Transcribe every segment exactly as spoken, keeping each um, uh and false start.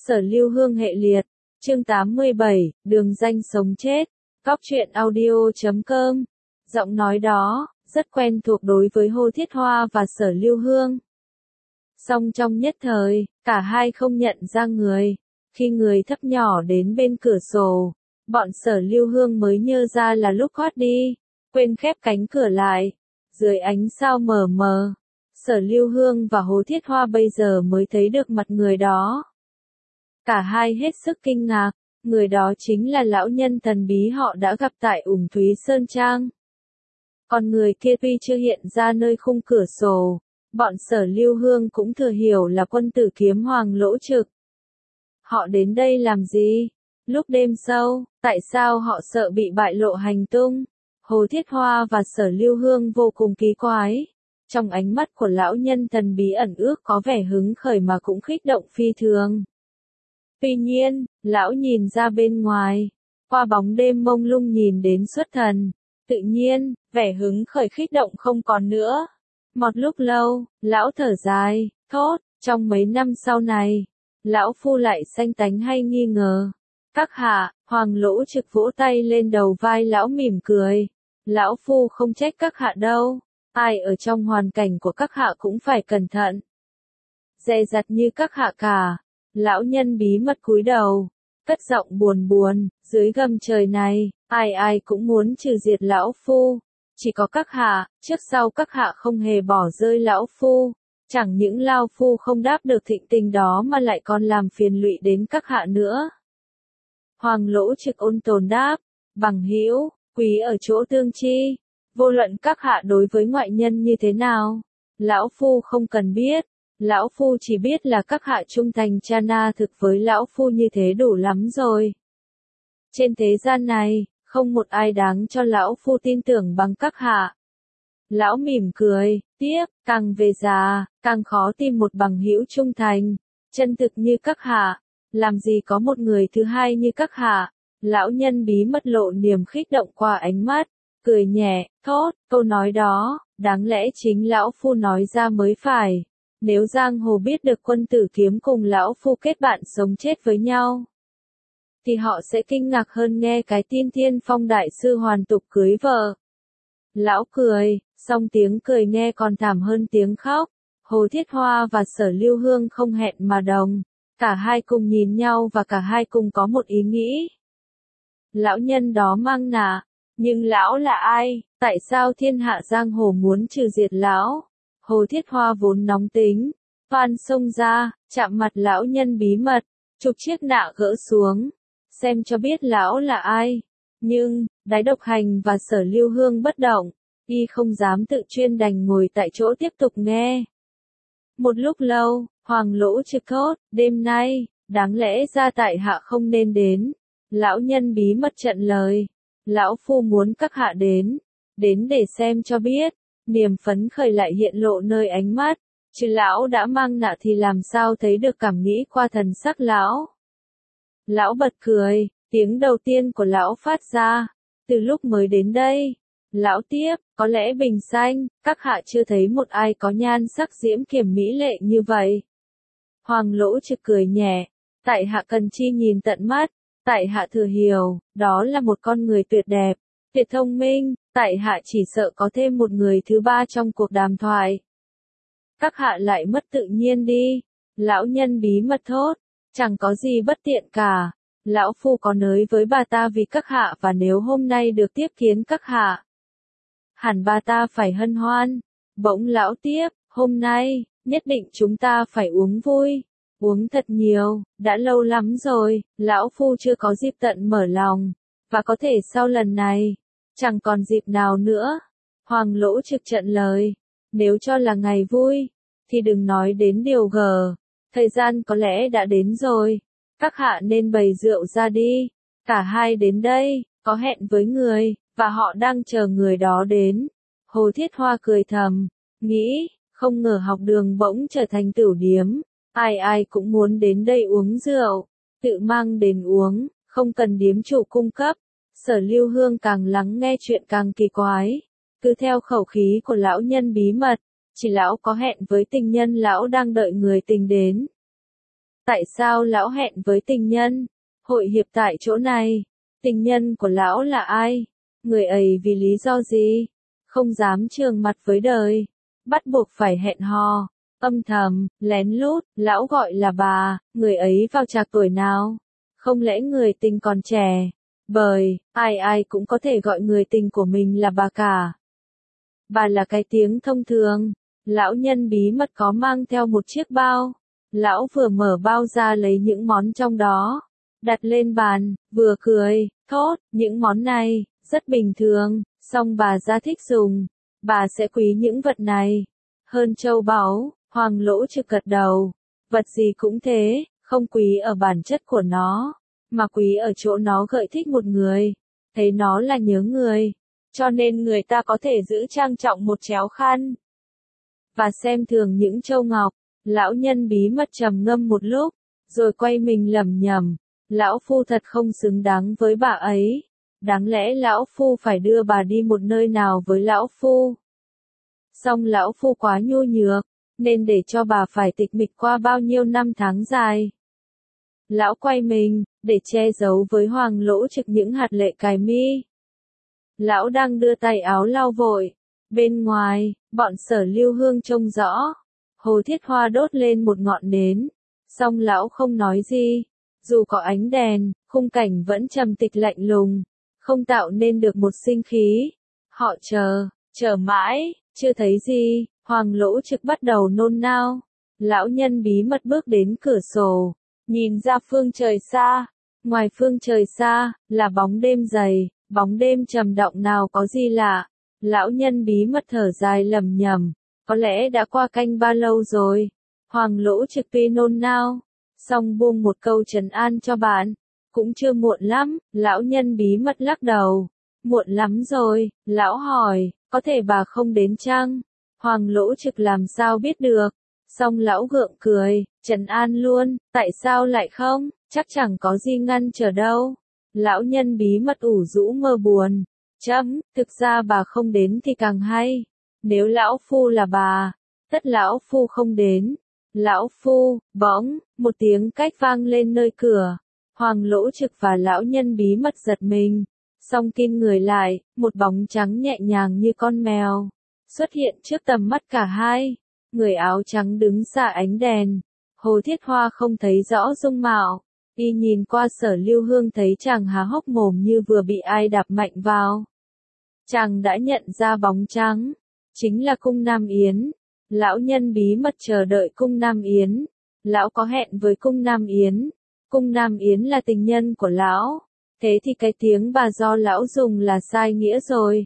Sở Lưu Hương hệ liệt, chương tám mươi bảy, đường danh sống chết, Cóc truyện audio chấm com. Giọng nói đó, rất quen thuộc đối với Hồ Thiết Hoa và Sở Lưu Hương. Song trong nhất thời, cả hai không nhận ra người. Khi người thấp nhỏ đến bên cửa sổ, bọn Sở Lưu Hương mới nhớ ra là lúc thoát đi, quên khép cánh cửa lại. Dưới ánh sao mờ mờ, Sở Lưu Hương và Hồ Thiết Hoa bây giờ mới thấy được mặt người đó. Cả hai hết sức kinh ngạc, người đó chính là lão nhân thần bí họ đã gặp tại Ủng Thúy Sơn Trang. Còn người kia tuy chưa hiện ra nơi khung cửa sổ, bọn Sở Lưu Hương cũng thừa hiểu là quân tử kiếm hoàng Lỗ Trực. Họ đến đây làm gì? Lúc đêm sâu, tại sao họ sợ bị bại lộ hành tung? Hồ Thiết Hoa và Sở Lưu Hương vô cùng kỳ quái. Trong ánh mắt của lão nhân thần bí ẩn ước có vẻ hứng khởi mà cũng kích động phi thường. Tuy nhiên, lão nhìn ra bên ngoài, qua bóng đêm mông lung nhìn đến xuất thần. Tự nhiên, vẻ hứng khởi kích động không còn nữa. Một lúc lâu, lão thở dài, thốt, trong mấy năm sau này, lão phu lại sanh tánh hay nghi ngờ. Các hạ, Hoàng Lỗ Trực vỗ tay lên đầu vai lão mỉm cười. Lão phu không trách các hạ đâu, ai ở trong hoàn cảnh của các hạ cũng phải cẩn thận. Dè dặt như các hạ cả. Lão nhân bí mật cúi đầu, cất giọng buồn buồn, dưới gầm trời này, ai ai cũng muốn trừ diệt lão phu. Chỉ có các hạ, trước sau các hạ không hề bỏ rơi lão phu. Chẳng những lão phu không đáp được thịnh tình đó mà lại còn làm phiền lụy đến các hạ nữa. Hoàng Lỗ Trực ôn tồn đáp, bằng hữu, quý ở chỗ tương chi. Vô luận các hạ đối với ngoại nhân như thế nào, lão phu không cần biết. Lão phu chỉ biết là các hạ trung thành cha na thực với lão phu như thế đủ lắm rồi. Trên thế gian này, không một ai đáng cho lão phu tin tưởng bằng các hạ. Lão mỉm cười, tiếp, càng về già, càng khó tìm một bằng hữu trung thành, chân thực như các hạ. Làm gì có một người thứ hai như các hạ. Lão nhân bí mật lộ niềm khích động qua ánh mắt, cười nhẹ, thốt, câu nói đó, đáng lẽ chính lão phu nói ra mới phải. Nếu giang hồ biết được quân tử kiếm cùng lão phu kết bạn sống chết với nhau, thì họ sẽ kinh ngạc hơn nghe cái tin Thiên Phong đại sư hoàn tục cưới vợ. Lão cười, song tiếng cười nghe còn thảm hơn tiếng khóc. Hồ Thiết Hoa và Sở Lưu Hương không hẹn mà đồng, cả hai cùng nhìn nhau và cả hai cùng có một ý nghĩ. Lão nhân đó mang nạ, nhưng lão là ai? Tại sao thiên hạ giang hồ muốn trừ diệt lão? Hồ Thiết Hoa vốn nóng tính, phan xông ra, chạm mặt lão nhân bí mật, chụp chiếc nạ gỡ xuống, xem cho biết lão là ai. Nhưng, Đái Độc Hành và Sở Lưu Hương bất động, y không dám tự chuyên đành ngồi tại chỗ tiếp tục nghe. Một lúc lâu, Hoàng Lỗ Trực thốt, đêm nay, đáng lẽ ra tại hạ không nên đến. Lão nhân bí mật trận lời, lão phu muốn các hạ đến, đến để xem cho biết. Niềm phấn khởi lại hiện lộ nơi ánh mắt, chứ lão đã mang nạ thì làm sao thấy được cảm nghĩ qua thần sắc lão. Lão bật cười, tiếng đầu tiên của lão phát ra, từ lúc mới đến đây. Lão tiếp, có lẽ bình sanh, các hạ chưa thấy một ai có nhan sắc diễm kiềm mỹ lệ như vậy. Hoàng Lỗ Trực cười nhẹ, tại hạ cần chi nhìn tận mắt, tại hạ thừa hiểu, đó là một con người tuyệt đẹp, tuyệt thông minh. Tại hạ chỉ sợ có thêm một người thứ ba trong cuộc đàm thoại. Các hạ lại mất tự nhiên đi. Lão nhân bí mật thốt, chẳng có gì bất tiện cả. Lão phu có nới với bà ta vì các hạ và nếu hôm nay được tiếp kiến các hạ, hẳn bà ta phải hân hoan. Bỗng lão tiếp, hôm nay, nhất định chúng ta phải uống vui. Uống thật nhiều, đã lâu lắm rồi, lão phu chưa có dịp tận mở lòng. Và có thể sau lần này, chẳng còn dịp nào nữa. Hoàng Lỗ Trực trận lời, nếu cho là ngày vui, thì đừng nói đến điều gờ, thời gian có lẽ đã đến rồi. Các hạ nên bày rượu ra đi, cả hai đến đây, có hẹn với người, và họ đang chờ người đó đến. Hồ Thiết Hoa cười thầm, nghĩ, không ngờ học đường bỗng trở thành tửu điếm, ai ai cũng muốn đến đây uống rượu, tự mang đến uống, không cần điếm chủ cung cấp. Sở Lưu Hương càng lắng nghe chuyện càng kỳ quái, cứ theo khẩu khí của lão nhân bí mật, chỉ lão có hẹn với tình nhân lão đang đợi người tình đến. Tại sao lão hẹn với tình nhân? Hội hiệp tại chỗ này. Tình nhân của lão là ai? Người ấy vì lý do gì? Không dám trường mặt với đời. Bắt buộc phải hẹn hò. Âm thầm, lén lút, lão gọi là bà, người ấy vào trạc tuổi nào? Không lẽ người tình còn trẻ? Bởi, ai ai cũng có thể gọi người tình của mình là bà cả. Bà là cái tiếng thông thường. Lão nhân bí mật có mang theo một chiếc bao. Lão vừa mở bao ra lấy những món trong đó. Đặt lên bàn, vừa cười, thốt, những món này, rất bình thường, song bà ra thích dùng. Bà sẽ quý những vật này. Hơn châu báu, Hoàng Lỗ Trực gật đầu. Vật gì cũng thế, không quý ở bản chất của nó, mà quý ở chỗ nó gợi thích một người. Thấy nó là nhớ người. Cho nên người ta có thể giữ trang trọng một chéo khăn. Và xem thường những châu ngọc. Lão nhân bí mật trầm ngâm một lúc, rồi quay mình lẩm nhẩm. Lão phu thật không xứng đáng với bà ấy. Đáng lẽ lão phu phải đưa bà đi một nơi nào với lão phu. Song lão phu quá nhu nhược, nên để cho bà phải tịch mịch qua bao nhiêu năm tháng dài. Lão quay mình, để che giấu với Hoàng Lỗ Trực những hạt lệ cài mi. Lão đang đưa tay áo lau vội. Bên ngoài, bọn Sở Lưu Hương trông rõ. Hồ Thiết Hoa đốt lên một ngọn nến. Song lão không nói gì. Dù có ánh đèn, khung cảnh vẫn trầm tịch lạnh lùng. Không tạo nên được một sinh khí. Họ chờ, chờ mãi, chưa thấy gì. Hoàng Lỗ Trực bắt đầu nôn nao. Lão nhân bí mật bước đến cửa sổ. Nhìn ra phương trời xa. Ngoài phương trời xa, là bóng đêm dày. Bóng đêm trầm động nào có gì lạ. Lão nhân bí mật thở dài lầm nhầm. Có lẽ đã qua canh ba lâu rồi. Hoàng Lỗ Trực tuy nôn nao. Xong buông một câu trấn an cho bạn. Cũng chưa muộn lắm. Lão nhân bí mật lắc đầu. Muộn lắm rồi. Lão hỏi. Có thể bà không đến chăng? Hoàng Lỗ Trực làm sao biết được. Xong lão gượng cười. Trấn an luôn. Tại sao lại không? Chắc chẳng có gì ngăn trở đâu. Lão nhân bí mật ủ rũ mơ buồn. Chấm, thực ra bà không đến thì càng hay. Nếu lão phu là bà, tất lão phu không đến. Lão phu, bỗng, một tiếng cách vang lên nơi cửa. Hoàng Lỗ Trực và lão nhân bí mật giật mình. Song kinh người lại, một bóng trắng nhẹ nhàng như con mèo. Xuất hiện trước tầm mắt cả hai. Người áo trắng đứng xa ánh đèn. Hồ Thiết Hoa không thấy rõ dung mạo. Y nhìn qua Sở Lưu Hương thấy chàng há hốc mồm như vừa bị ai đạp mạnh vào. Chàng đã nhận ra bóng trắng. Chính là cung Nam Yến. Lão nhân bí mật chờ đợi cung Nam Yến. Lão có hẹn với cung Nam Yến. Cung Nam Yến là tình nhân của lão. Thế thì cái tiếng bà do lão dùng là sai nghĩa rồi.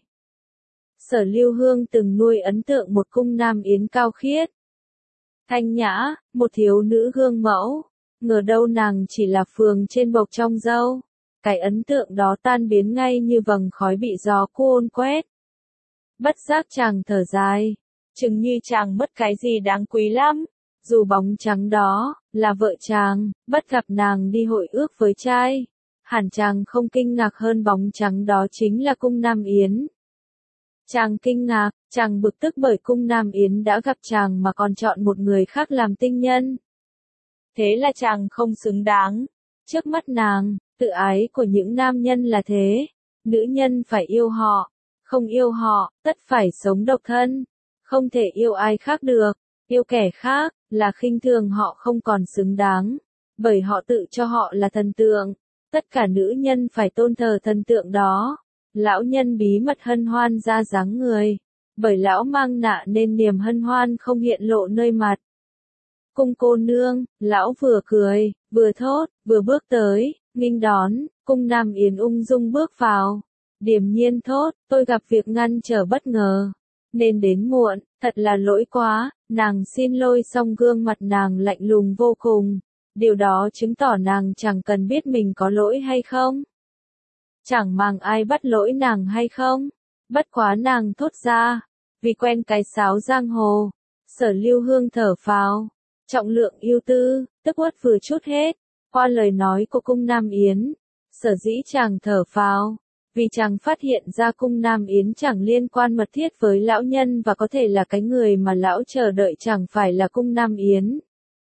Sở Lưu Hương từng nuôi ấn tượng một cung Nam Yến cao khiết. Thanh nhã, một thiếu nữ gương mẫu. Ngờ đâu nàng chỉ là phường trên bộc trong dâu. Cái ấn tượng đó tan biến ngay như vầng khói bị gió cuốn quét. Bất giác chàng thở dài. Chừng như chàng mất cái gì đáng quý lắm. Dù bóng trắng đó, là vợ chàng, bắt gặp nàng đi hội ước với trai. Hẳn chàng không kinh ngạc hơn bóng trắng đó chính là cung Nam Yến. Chàng kinh ngạc, chàng bực tức bởi cung Nam Yến đã gặp chàng mà còn chọn một người khác làm tinh nhân. Thế là chàng không xứng đáng. Trước mắt nàng, tự ái của những nam nhân là thế. Nữ nhân phải yêu họ. Không yêu họ, tất phải sống độc thân. Không thể yêu ai khác được. Yêu kẻ khác, là khinh thường họ không còn xứng đáng. Bởi họ tự cho họ là thần tượng. Tất cả nữ nhân phải tôn thờ thần tượng đó. Lão nhân bí mật hân hoan ra dáng người. Bởi lão mang nạ nên niềm hân hoan không hiện lộ nơi mặt. Cung cô nương, lão vừa cười, vừa thốt, vừa bước tới, nghênh đón, cung Nam Yến ung dung bước vào. Điềm nhiên thốt, tôi gặp việc ngăn trở bất ngờ. Nên đến muộn, thật là lỗi quá, nàng xin lỗi song gương mặt nàng lạnh lùng vô cùng. Điều đó chứng tỏ nàng chẳng cần biết mình có lỗi hay không. Chẳng màng ai bắt lỗi nàng hay không. Bất quá nàng thốt ra, vì quen cái sáo giang hồ. Sở Lưu Hương thở phào. Trọng lượng yêu tư, tức uất vừa chút hết. Qua lời nói của cung Nam Yến, sở dĩ chàng thở phào, vì chàng phát hiện ra cung Nam Yến chẳng liên quan mật thiết với lão nhân và có thể là cái người mà lão chờ đợi chẳng phải là cung Nam Yến.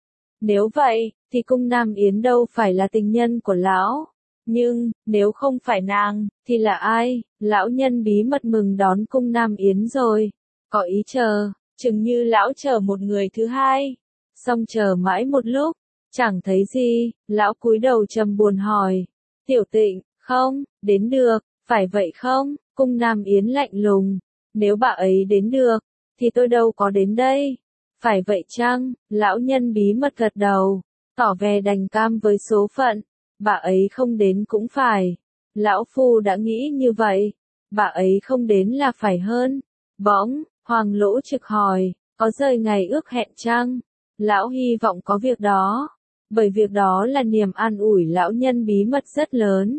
Nếu vậy, thì cung Nam Yến đâu phải là tình nhân của lão. Nhưng, nếu không phải nàng, thì là ai? Lão nhân bí mật mừng đón cung Nam Yến rồi. Có ý chờ, chừng như lão chờ một người thứ hai. Xong chờ mãi một lúc, chẳng thấy gì, lão cúi đầu trầm buồn hỏi. Tiểu Tịnh, không, đến được, phải vậy không? Cung Nam Yến lạnh lùng. Nếu bà ấy đến được, thì tôi đâu có đến đây. Phải vậy chăng? Lão nhân bí mật gật đầu, tỏ vẻ đành cam với số phận. Bà ấy không đến cũng phải. Lão Phu đã nghĩ như vậy. Bà ấy không đến là phải hơn. Bỗng, Hoàng Lỗ Trực hỏi, có rời ngày ước hẹn chăng? Lão hy vọng có việc đó. Bởi việc đó là niềm an ủi lão nhân bí mật rất lớn.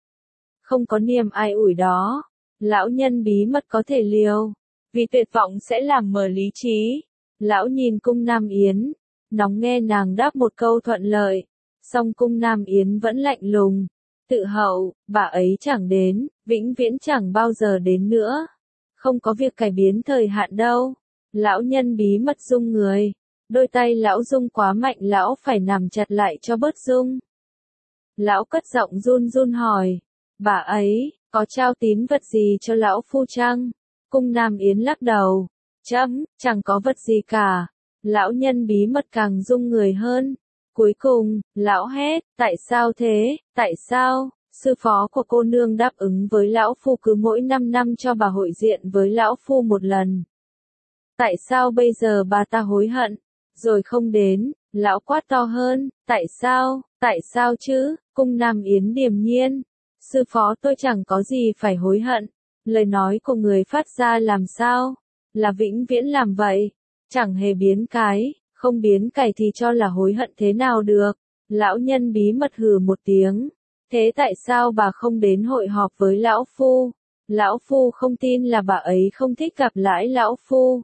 Không có niềm ai ủi đó, lão nhân bí mật có thể liều. Vì tuyệt vọng sẽ làm mờ lý trí. Lão nhìn cung Nam Yến, nóng nghe nàng đáp một câu thuận lợi. Song cung Nam Yến vẫn lạnh lùng, tự hậu, bà ấy chẳng đến, vĩnh viễn chẳng bao giờ đến nữa. Không có việc cải biến thời hạn đâu. Lão nhân bí mật rung người, đôi tay lão rung quá mạnh, lão phải nằm chặt lại cho bớt rung. Lão cất giọng run run hỏi, bà ấy, có trao tín vật gì cho lão phu chăng? Cung Nam Yến lắc đầu, chấm, chẳng có vật gì cả. Lão nhân bí mật càng rung người hơn. Cuối cùng, lão hét, tại sao thế, tại sao? Sư phó của cô nương đáp ứng với lão phu cứ mỗi năm năm cho bà hội diện với lão phu một lần. Tại sao bây giờ bà ta hối hận, rồi không đến? Lão quát to hơn, tại sao, tại sao chứ? Cung Nam Yến điềm nhiên. Sư phó, tôi chẳng có gì phải hối hận. Lời nói của người phát ra làm sao? Là vĩnh viễn làm vậy. Chẳng hề biến cái, không biến cải thì cho là hối hận thế nào được. Lão nhân bí mật hừ một tiếng. Thế tại sao bà không đến hội họp với lão phu? Lão phu không tin là bà ấy không thích gặp lại lão phu.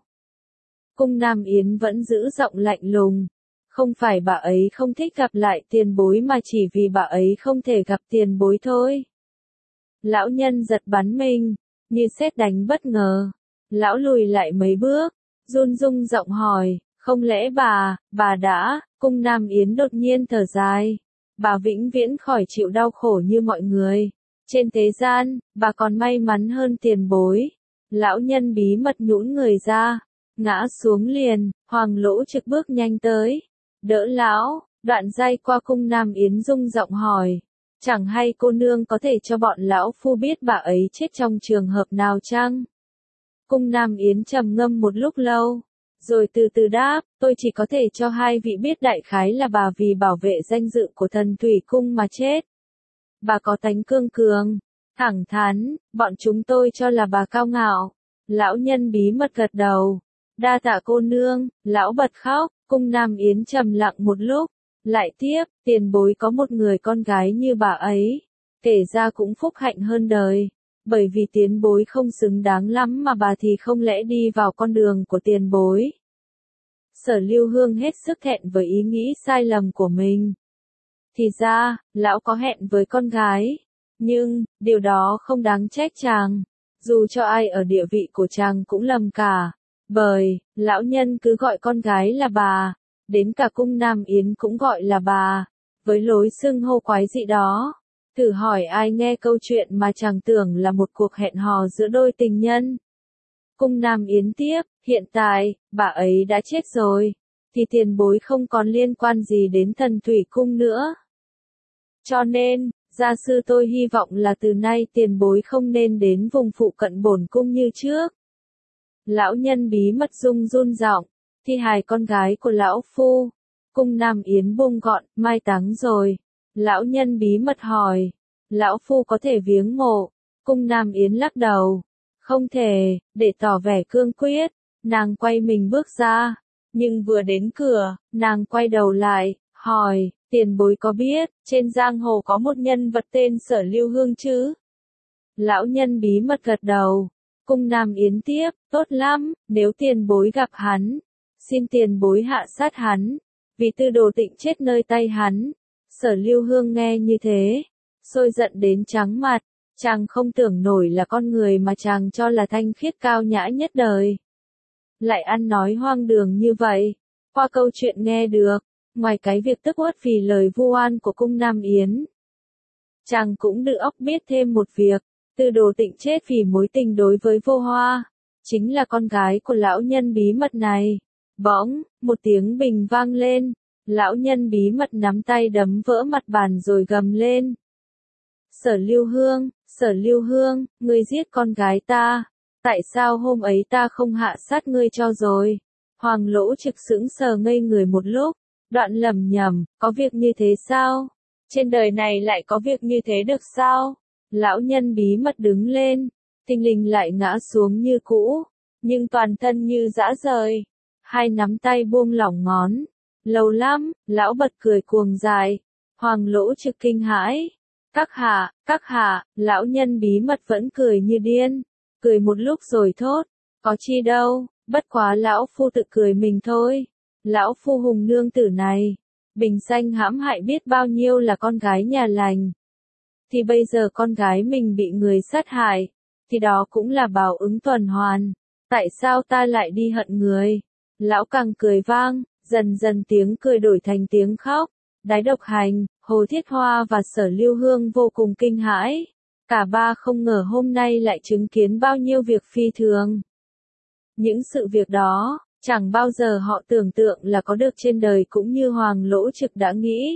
Cung Nam Yến vẫn giữ giọng lạnh lùng. Không phải bà ấy không thích gặp lại tiền bối mà chỉ vì bà ấy không thể gặp tiền bối thôi. Lão nhân giật bắn mình, như sét đánh bất ngờ. Lão lùi lại mấy bước, run rung giọng hỏi, không lẽ bà, bà đã? Cung Nam Yến đột nhiên thở dài. Bà vĩnh viễn khỏi chịu đau khổ như mọi người. Trên thế gian, bà còn may mắn hơn tiền bối. Lão nhân bí mật nhũn người ra, ngã xuống liền. Hoàng Lỗ Trực bước nhanh tới, đỡ lão. Đoạn giây qua cung Nam Yến rung giọng hỏi, chẳng hay cô nương có thể cho bọn lão phu biết bà ấy chết trong trường hợp nào chăng? Cung Nam Yến trầm ngâm một lúc lâu, rồi từ từ đáp, tôi chỉ có thể cho hai vị biết đại khái là bà vì bảo vệ danh dự của thần thủy cung mà chết. Bà có tánh cương cường, thẳng thắn, bọn chúng tôi cho là bà cao ngạo. Lão nhân bí mật gật đầu, đa tạ cô nương. Lão bật khóc. Cung Nam Yến trầm lặng một lúc, lại tiếp, tiền bối có một người con gái như bà ấy, kể ra cũng phúc hạnh hơn đời. Bởi vì tiền bối không xứng đáng lắm mà bà thì không lẽ đi vào con đường của tiền bối. Sở Lưu Hương hết sức thẹn với ý nghĩ sai lầm của mình. Thì ra, lão có hẹn với con gái. Nhưng, điều đó không đáng trách chàng. Dù cho ai ở địa vị của chàng cũng lầm cả. Bởi, lão nhân cứ gọi con gái là bà. Đến cả cung Nam Yến cũng gọi là bà. Với lối xưng hô quái dị đó. Thử hỏi ai nghe câu chuyện mà chàng tưởng là một cuộc hẹn hò giữa đôi tình nhân. Cung Nam Yến tiếp, hiện tại, bà ấy đã chết rồi. Thì tiền bối không còn liên quan gì đến thần thủy cung nữa. Cho nên, gia sư tôi hy vọng là từ nay tiền bối không nên đến vùng phụ cận bổn cung như trước. Lão nhân bí mật rung run giọng, thi hài con gái của lão phu. Cung Nam Yến buông gọn, mai táng rồi. Lão nhân bí mật hỏi, lão phu có thể viếng mộ? Cung Nam Yến lắc đầu, không thể. Để tỏ vẻ cương quyết, nàng quay mình bước ra. Nhưng vừa đến cửa, nàng quay đầu lại, hỏi, tiền bối có biết, trên giang hồ có một nhân vật tên Sở Lưu Hương chứ? Lão nhân bí mật gật đầu. Cung Nam Yến tiếp, tốt lắm, nếu tiền bối gặp hắn, xin tiền bối hạ sát hắn, vì Tư Đồ Tịnh chết nơi tay hắn. Sở Lưu Hương nghe như thế, sôi giận đến trắng mặt, chàng không tưởng nổi là con người mà chàng cho là thanh khiết cao nhã nhất đời. Lại ăn nói hoang đường như vậy, qua câu chuyện nghe được, ngoài cái việc tức uất vì lời vu oan của cung Nam Yến. Chàng cũng được óc biết thêm một việc, Tư Đồ Tịnh chết vì mối tình đối với Vô Hoa, chính là con gái của lão nhân bí mật này. Bỗng, một tiếng bình vang lên, lão nhân bí mật nắm tay đấm vỡ mặt bàn rồi gầm lên. Sở Lưu Hương, Sở Lưu Hương, ngươi giết con gái ta, tại sao hôm ấy ta không hạ sát ngươi cho rồi? Hoàng Lỗ Trực sững sờ ngây người một lúc, đoạn lẩm nhẩm, có việc như thế sao? Trên đời này lại có việc như thế được sao? Lão nhân bí mật đứng lên, tinh linh lại ngã xuống như cũ, nhưng toàn thân như rã rời. Hai nắm tay buông lỏng ngón. Lâu lắm, lão bật cười cuồng dài. Hoàng Lỗ Trực kinh hãi. Các hạ, các hạ, lão nhân bí mật vẫn cười như điên. Cười một lúc rồi thốt, có chi đâu, bất quá lão phu tự cười mình thôi. Lão phu Hùng nương tử này, bình danh hãm hại biết bao nhiêu là con gái nhà lành. Thì bây giờ con gái mình bị người sát hại, thì đó cũng là báo ứng tuần hoàn. Tại sao ta lại đi hận người? Lão càng cười vang, dần dần tiếng cười đổi thành tiếng khóc. Đái Độc Hành, Hồ Thiết Hoa và Sở Lưu Hương vô cùng kinh hãi. Cả ba không ngờ hôm nay lại chứng kiến bao nhiêu việc phi thường. Những sự việc đó, chẳng bao giờ họ tưởng tượng là có được trên đời cũng như Hoàng Lỗ Trực đã nghĩ.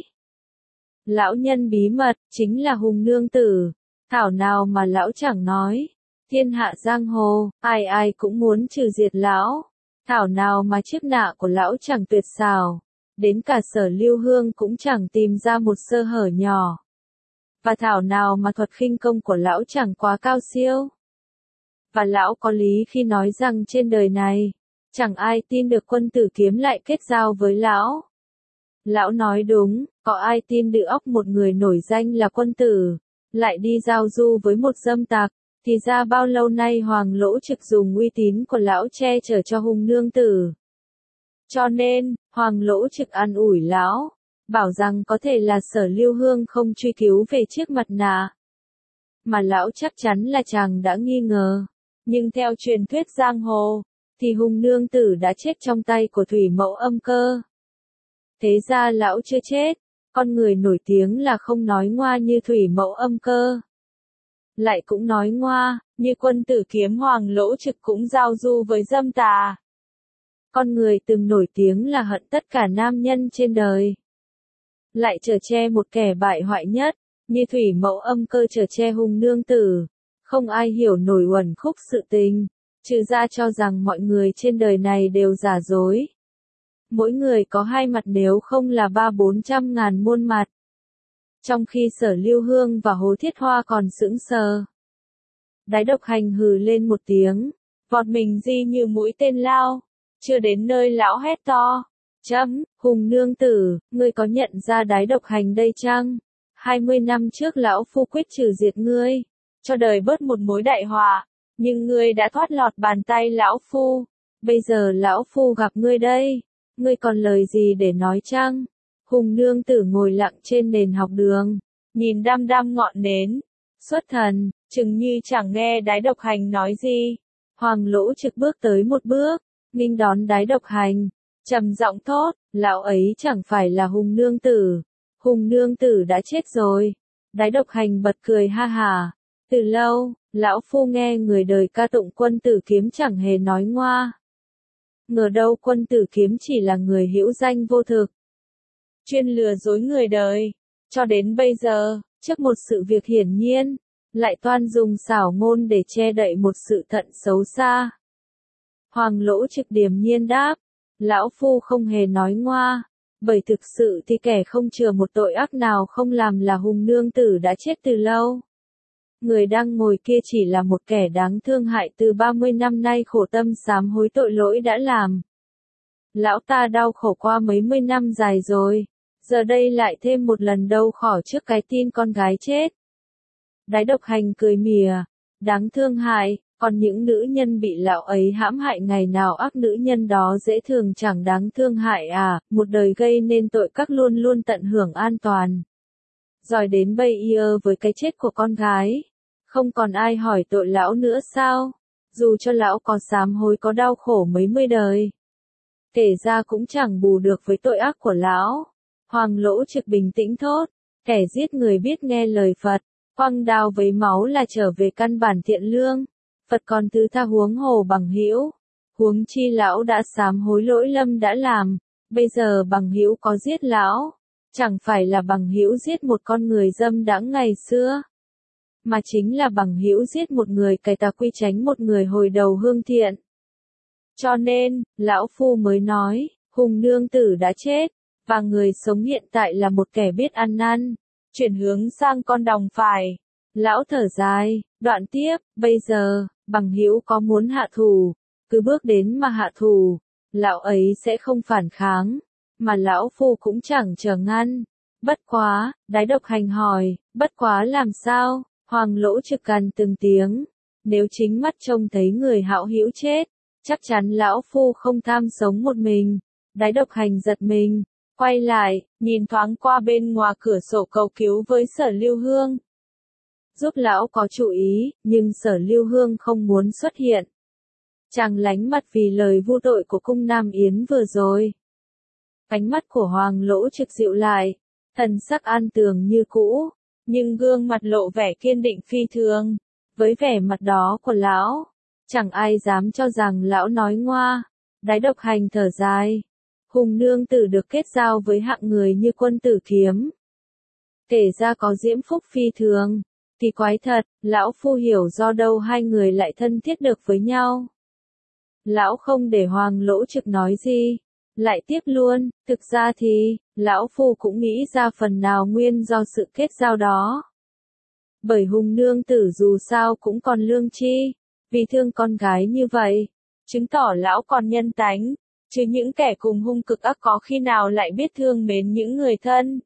Lão nhân bí mật, chính là Hùng nương tử. Thảo nào mà lão chẳng nói. Thiên hạ giang hồ, ai ai cũng muốn trừ diệt lão. Thảo nào mà chiếc nạ của lão chẳng tuyệt xảo. Đến cả Sở Lưu Hương cũng chẳng tìm ra một sơ hở nhỏ. Và thảo nào mà thuật khinh công của lão chẳng quá cao siêu. Và lão có lý khi nói rằng trên đời này, chẳng ai tin được Quân Tử Kiếm lại kết giao với lão. Lão nói đúng, có ai tin được óc một người nổi danh là quân tử, lại đi giao du với một dâm tặc, thì ra bao lâu nay Hoàng Lỗ Trực dùng uy tín của lão che chở cho Hùng nương tử. Cho nên, Hoàng Lỗ Trực an ủi lão, bảo rằng có thể là Sở Lưu Hương không truy cứu về chiếc mặt nạ. Mà lão chắc chắn là chàng đã nghi ngờ. Nhưng theo truyền thuyết giang hồ, thì Hùng nương tử đã chết trong tay của Thủy Mẫu Âm Cơ. Thế ra lão chưa chết, con người nổi tiếng là không nói ngoa như Thủy Mẫu Âm Cơ. Lại cũng nói ngoa, như Quân Tử Kiếm Hoàng Lỗ Trực cũng giao du với dâm tà. Con người từng nổi tiếng là hận tất cả nam nhân trên đời. Lại chở che một kẻ bại hoại nhất, như Thủy Mẫu Âm Cơ chở che Hùng nương tử. Không ai hiểu nổi uẩn khúc sự tình, trừ ra cho rằng mọi người trên đời này đều giả dối. Mỗi người có hai mặt nếu không là ba bốn trăm ngàn muôn mặt. Trong khi Sở Lưu Hương và Hồ Thiết Hoa còn sững sờ. Đái Độc Hành hừ lên một tiếng, vọt mình di như mũi tên lao. Chưa đến nơi lão hét to. Chấm, Hùng nương tử, ngươi có nhận ra Đái Độc Hành đây chăng? Hai mươi năm trước lão phu quyết trừ diệt ngươi, cho đời bớt một mối đại họa. Nhưng ngươi đã thoát lọt bàn tay lão phu. Bây giờ lão phu gặp ngươi đây. Ngươi còn lời gì để nói chăng? Hùng nương tử ngồi lặng trên nền học đường, nhìn đăm đăm ngọn nến. Xuất thần, chừng như chẳng nghe Đái Độc Hành nói gì. Hoàng Lỗ Trực bước tới một bước, nghênh đón Đái Độc Hành, trầm giọng thốt, lão ấy chẳng phải là Hùng nương tử. Hùng nương tử đã chết rồi. Đái Độc Hành bật cười ha hả. Từ lâu, lão phu nghe người đời ca tụng Quân Tử Kiếm chẳng hề nói ngoa. Ngờ đâu Quân Tử Kiếm chỉ là người hữu danh vô thực, chuyên lừa dối người đời. Cho đến bây giờ, trước một sự việc hiển nhiên, lại toan dùng xảo ngôn để che đậy một sự thật xấu xa. Hoàng Lỗ Trực điềm nhiên đáp, lão phu không hề nói ngoa, bởi thực sự thì kẻ không chừa một tội ác nào không làm là Hùng nương tử đã chết từ lâu. Người đang ngồi kia chỉ là một kẻ đáng thương hại từ ba mươi năm nay khổ tâm sám hối tội lỗi đã làm. Lão ta đau khổ qua mấy mươi năm dài rồi, giờ đây lại thêm một lần đau khổ trước cái tin con gái chết. Đái Độc Hành cười mỉa, đáng thương hại, còn những nữ nhân bị lão ấy hãm hại ngày nào ác nữ nhân đó dễ thường chẳng đáng thương hại à, một đời gây nên tội các luôn luôn tận hưởng an toàn. Rồi đến bây giờ với cái chết của con gái, không còn ai hỏi tội lão nữa sao? Dù cho lão có sám hối có đau khổ mấy mươi đời, kể ra cũng chẳng bù được với tội ác của lão. Hoàng Lỗ Trực bình tĩnh thốt, kẻ giết người biết nghe lời Phật, quăng đao với máu là trở về căn bản thiện lương. Phật còn thứ tha huống hồ bằng hữu. Huống chi lão đã sám hối lỗi lầm đã làm, bây giờ bằng hữu có giết lão, chẳng phải là bằng hữu giết một con người dâm đãng ngày xưa, mà chính là bằng hữu giết một người cải tà quy chánh, một người hồi đầu hương thiện. Cho nên, lão phu mới nói, Hùng nương tử đã chết, và người sống hiện tại là một kẻ biết ăn năn, chuyển hướng sang con đồng phải. Lão thở dài, đoạn tiếp, bây giờ, bằng hữu có muốn hạ thủ, cứ bước đến mà hạ thủ, lão ấy sẽ không phản kháng, mà lão phu cũng chẳng chờ ngăn. Bất quá, Đái Độc Hành hỏi, bất quá làm sao? Hoàng Lỗ Trực cằn từng tiếng, nếu chính mắt trông thấy người hảo hữu chết, chắc chắn lão phu không tham sống một mình. Đái Độc Hành giật mình, quay lại, nhìn thoáng qua bên ngoài cửa sổ cầu cứu với Sở Lưu Hương. Giúp lão có chủ ý, nhưng Sở Lưu Hương không muốn xuất hiện. Chàng lánh mặt vì lời vu tội của cung Nam Yến vừa rồi. Ánh mắt của Hoàng Lỗ Trực dịu lại, thần sắc an tường như cũ, nhưng gương mặt lộ vẻ kiên định phi thường. Với vẻ mặt đó của lão, chẳng ai dám cho rằng lão nói ngoa. Đái Độc Hành thở dài, Hùng nương tử được kết giao với hạng người như Quân Tử Kiếm, kể ra có diễm phúc phi thường. Kỳ quái thật, lão phu hiểu do đâu hai người lại thân thiết được với nhau. Lão không để Hoàng Lỗ Trực nói gì, lại tiếp luôn, thực ra thì, lão phu cũng nghĩ ra phần nào nguyên do sự kết giao đó. Bởi Hùng nương tử dù sao cũng còn lương tri, vì thương con gái như vậy, chứng tỏ lão còn nhân tánh, chứ những kẻ cùng hung cực ác có khi nào lại biết thương mến những người thân.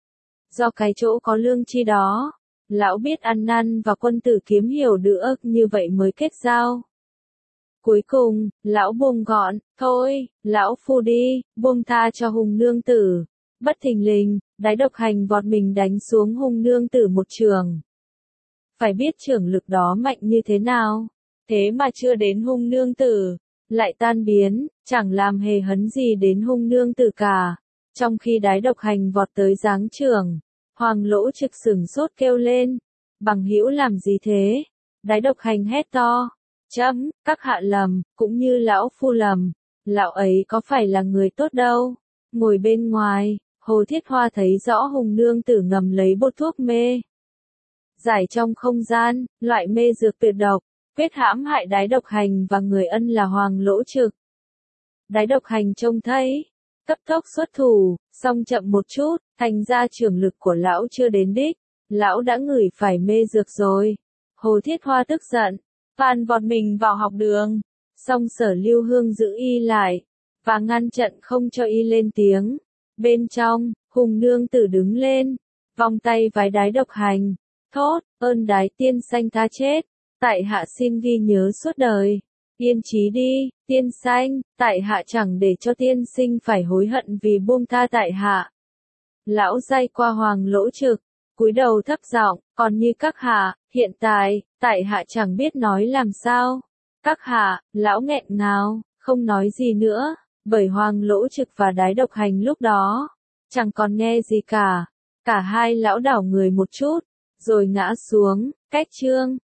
Do cái chỗ có lương tri đó, lão biết ăn năn và Quân Tử Kiếm hiểu được như vậy mới kết giao. Cuối cùng, lão buông gọn, thôi, lão phu đi, buông tha cho Hùng nương tử. Bất thình lình, Đái Độc Hành vọt mình đánh xuống Hùng nương tử một trường. Phải biết chưởng lực đó mạnh như thế nào, thế mà chưa đến Hùng nương tử, lại tan biến, chẳng làm hề hấn gì đến Hùng nương tử cả. Trong khi Đái Độc Hành vọt tới giáng chưởng, Hoàng Lỗ Trực sửng sốt kêu lên, bằng hữu làm gì thế? Đái Độc Hành hét to, chấm, các hạ lầm, cũng như lão phu lầm, lão ấy có phải là người tốt đâu. Ngồi bên ngoài, Hồ Thiết Hoa thấy rõ Hùng nương tử ngầm lấy bột thuốc mê giải trong không gian, loại mê dược tuyệt độc, quyết hãm hại Đái Độc Hành và người ân là Hoàng Lỗ Trực. Đái Độc Hành trông thấy, cấp tốc xuất thủ, song chậm một chút, thành ra chưởng lực của lão chưa đến đích, lão đã ngửi phải mê dược rồi. Hồ Thiết Hoa tức giận, phàn vọt mình vào học đường, song Sở Lưu Hương giữ y lại, và ngăn chặn không cho y lên tiếng. Bên trong, Hùng nương tử đứng lên, vòng tay vái Đái Độc Hành, thốt, ơn Đái tiên sanh tha chết, tại hạ xin ghi nhớ suốt đời. Yên chí đi, tiên sanh, tại hạ chẳng để cho tiên sinh phải hối hận vì buông tha tại hạ. Lão day qua Hoàng Lỗ Trực, cúi đầu thấp giọng, còn như các hạ, hiện tại, tại hạ chẳng biết nói làm sao. Các hạ, lão nghẹn ngào, không nói gì nữa, bởi Hoàng Lỗ Trực và Đái Độc Hành lúc đó, chẳng còn nghe gì cả. Cả hai lão đảo người một chút, rồi ngã xuống, cách chương.